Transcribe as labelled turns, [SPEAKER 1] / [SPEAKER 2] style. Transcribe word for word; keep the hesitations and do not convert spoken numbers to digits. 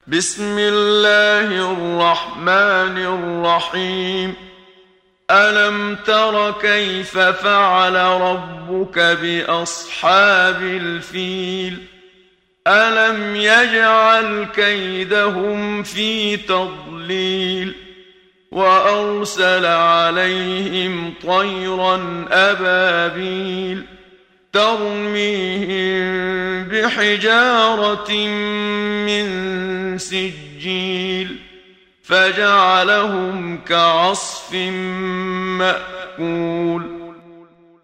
[SPEAKER 1] بسم الله الرحمن الرحيم. ألم تر كيف فعل ربك بأصحاب الفيل؟ ألم يجعل كيدهم في تضليل وأرسل عليهم طيرا أبابيل ترميهم بحجارة من سجيل فجعلهم كعصف مأكول.